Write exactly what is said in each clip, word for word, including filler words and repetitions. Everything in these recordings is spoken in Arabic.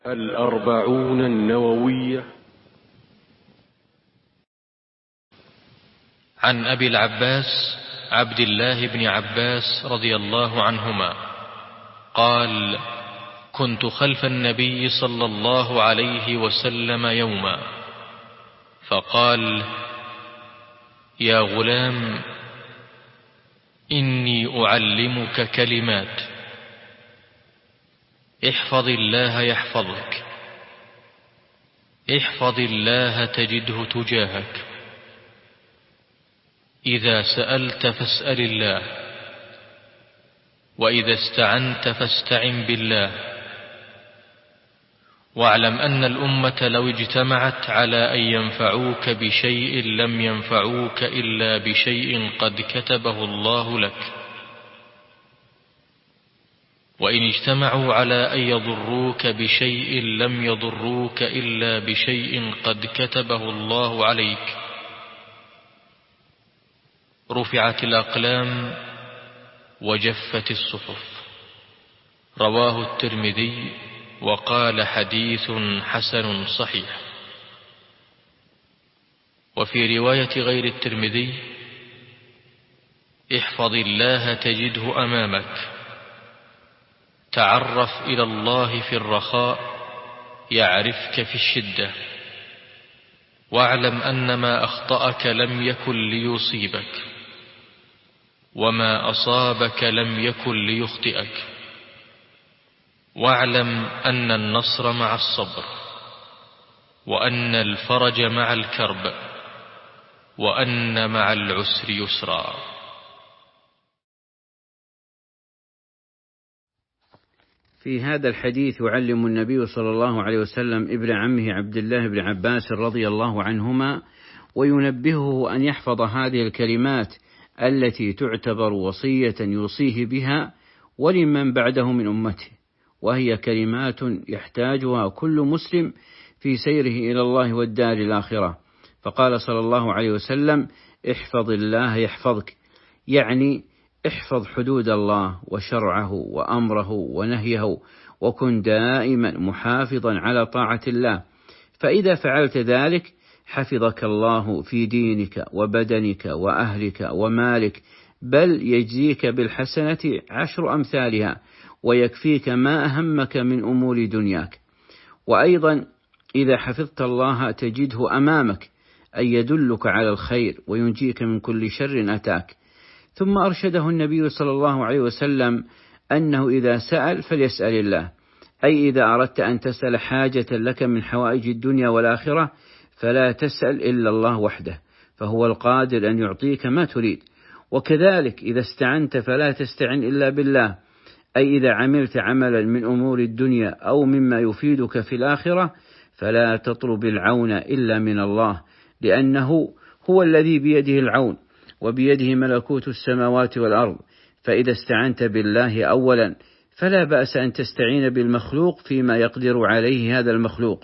الأربعون النووية. عن أبي العباس عبد الله بن عباس رضي الله عنهما قال: كنت خلف النبي صلى الله عليه وسلم يوما فقال: يا غلام، إني أعلمك كلمات، احفظ الله يحفظك، احفظ الله تجده تجاهك، إذا سألت فاسأل الله، وإذا استعنت فاستعن بالله، واعلم أن الأمة لو اجتمعت على أن ينفعوك بشيء لم ينفعوك إلا بشيء قد كتبه الله لك، وإن اجتمعوا على أن يضروك بشيء لم يضروك إلا بشيء قد كتبه الله عليك. رفعت الأقلام وجفت الصحف. رواه الترمذي وقال: حديث حسن صحيح. وفي رواية غير الترمذي: احفظ الله تجده أمامك، تعرف إلى الله في الرخاء يعرفك في الشدة، واعلم أن ما أخطأك لم يكن ليصيبك، وما أصابك لم يكن ليخطئك، واعلم أن النصر مع الصبر، وأن الفرج مع الكرب، وأن مع العسر يسرا. في هذا الحديث يعلم النبي صلى الله عليه وسلم ابن عمه عبد الله بن عباس رضي الله عنهما، وينبهه أن يحفظ هذه الكلمات التي تعتبر وصية يوصيه بها ولمن بعده من أمته، وهي كلمات يحتاجها كل مسلم في سيره إلى الله والدار الآخرة. فقال صلى الله عليه وسلم: احفظ الله يحفظك، يعني احفظ حدود الله وشرعه وأمره ونهيه، وكن دائما محافظا على طاعة الله، فإذا فعلت ذلك حفظك الله في دينك وبدنك وأهلك ومالك، بل يجزيك بالحسنة عشر أمثالها، ويكفيك ما أهمك من أمور دنياك. وأيضا إذا حفظت الله تجده أمامك، أن يدلك على الخير وينجيك من كل شر أتاك. ثم أرشده النبي صلى الله عليه وسلم أنه إذا سأل فليسأل الله، أي إذا أردت أن تسأل حاجة لك من حوائج الدنيا والآخرة فلا تسأل إلا الله وحده، فهو القادر أن يعطيك ما تريد. وكذلك إذا استعنت فلا تستعن إلا بالله، أي إذا عملت عملا من أمور الدنيا أو مما يفيدك في الآخرة فلا تطلب العون إلا من الله، لأنه هو الذي بيده العون وبيده ملكوت السماوات والأرض. فإذا استعنت بالله أولا فلا بأس أن تستعين بالمخلوق فيما يقدر عليه هذا المخلوق.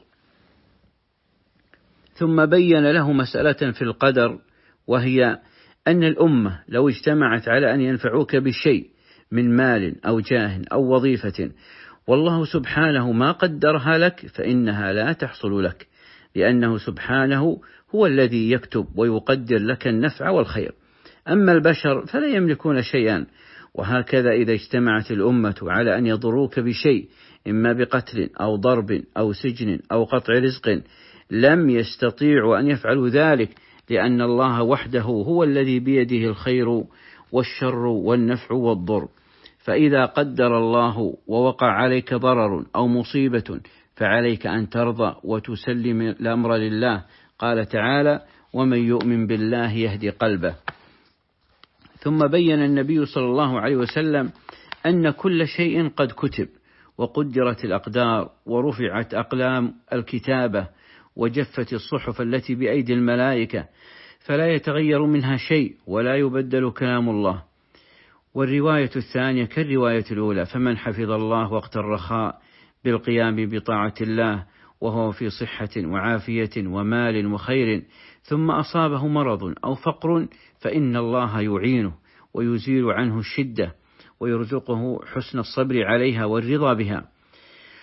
ثم بين له مسألة في القدر، وهي أن الأمة لو اجتمعت على أن ينفعوك بشيء من مال أو جاه أو وظيفة والله سبحانه ما قدرها لك فإنها لا تحصل لك، لأنه سبحانه هو الذي يكتب ويقدر لك النفع والخير. أما البشر فلا يملكون شيئا. وهكذا إذا اجتمعت الأمة على أن يضروك بشيء إما بقتل أو ضرب أو سجن أو قطع رزق لم يستطيعوا أن يفعلوا ذلك، لأن الله وحده هو الذي بيده الخير والشر والنفع والضر. فإذا قدر الله ووقع عليك ضرر أو مصيبة فعليك أن ترضى وتسلم الأمر لله. قال تعالى: ومن يؤمن بالله يهدي قلبه. ثم بين النبي صلى الله عليه وسلم أن كل شيء قد كتب وقدرت الأقدار ورفعت أقلام الكتابة وجفت الصحف التي بأيدي الملائكة، فلا يتغير منها شيء ولا يبدل كلام الله. والرواية الثانية كالرواية الأولى: فمن حفظ الله وقت الرخاء بالقيام بطاعة الله وهو في صحة وعافية ومال وخير ثم أصابه مرض أو فقر فإن الله يعينه ويزيل عنه الشدة ويرزقه حسن الصبر عليها والرضا بها.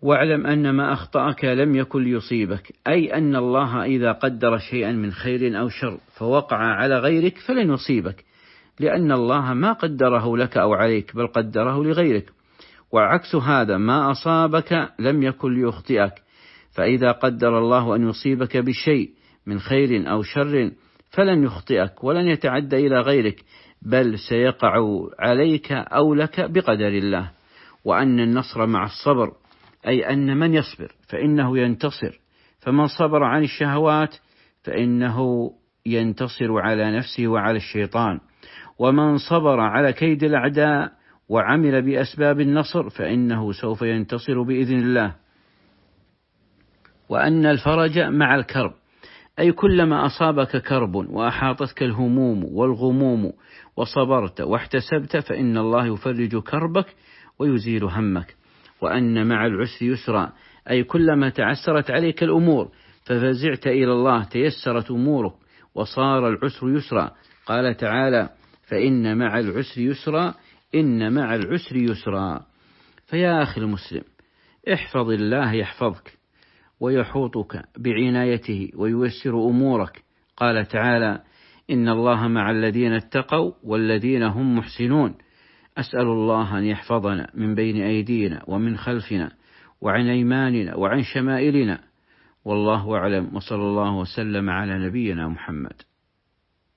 واعلم أن ما أخطأك لم يكن ليصيبك، أي أن الله إذا قدر شيئا من خير أو شر فوقع على غيرك فلن يصيبك، لأن الله ما قدره لك أو عليك بل قدره لغيرك. وعكس هذا ما أصابك لم يكن ليخطئك، فإذا قدر الله أن يصيبك بشيء من خير أو شر فلن يخطئك ولن يتعدى إلى غيرك، بل سيقع عليك أو لك بقدر الله. وأن النصر مع الصبر، أي أن من يصبر فإنه ينتصر، فمن صبر عن الشهوات فإنه ينتصر على نفسه وعلى الشيطان، ومن صبر على كيد الأعداء وعمل بأسباب النصر فإنه سوف ينتصر بإذن الله. وأن الفرج مع الكرب، أي كلما أصابك كرب وأحاطتك الهموم والغموم وصبرت واحتسبت فإن الله يفرج كربك ويزيل همك. وأن مع العسر يسرا، أي كلما تعسرت عليك الأمور ففزعت إلى الله تيسرت أمورك وصار العسر يسرا. قال تعالى: فإن مع العسر يسرا، إن مع العسر يسرا. فيا أخي المسلم، احفظ الله يحفظك ويحوطك بعنايته وييسر أمورك. قال تعالى: إن الله مع الذين اتقوا والذين هم محسنون. أسأل الله أن يحفظنا من بين أيدينا ومن خلفنا وعن أيماننا وعن شمائلنا، والله أعلم، وصلى الله وسلم على نبينا محمد.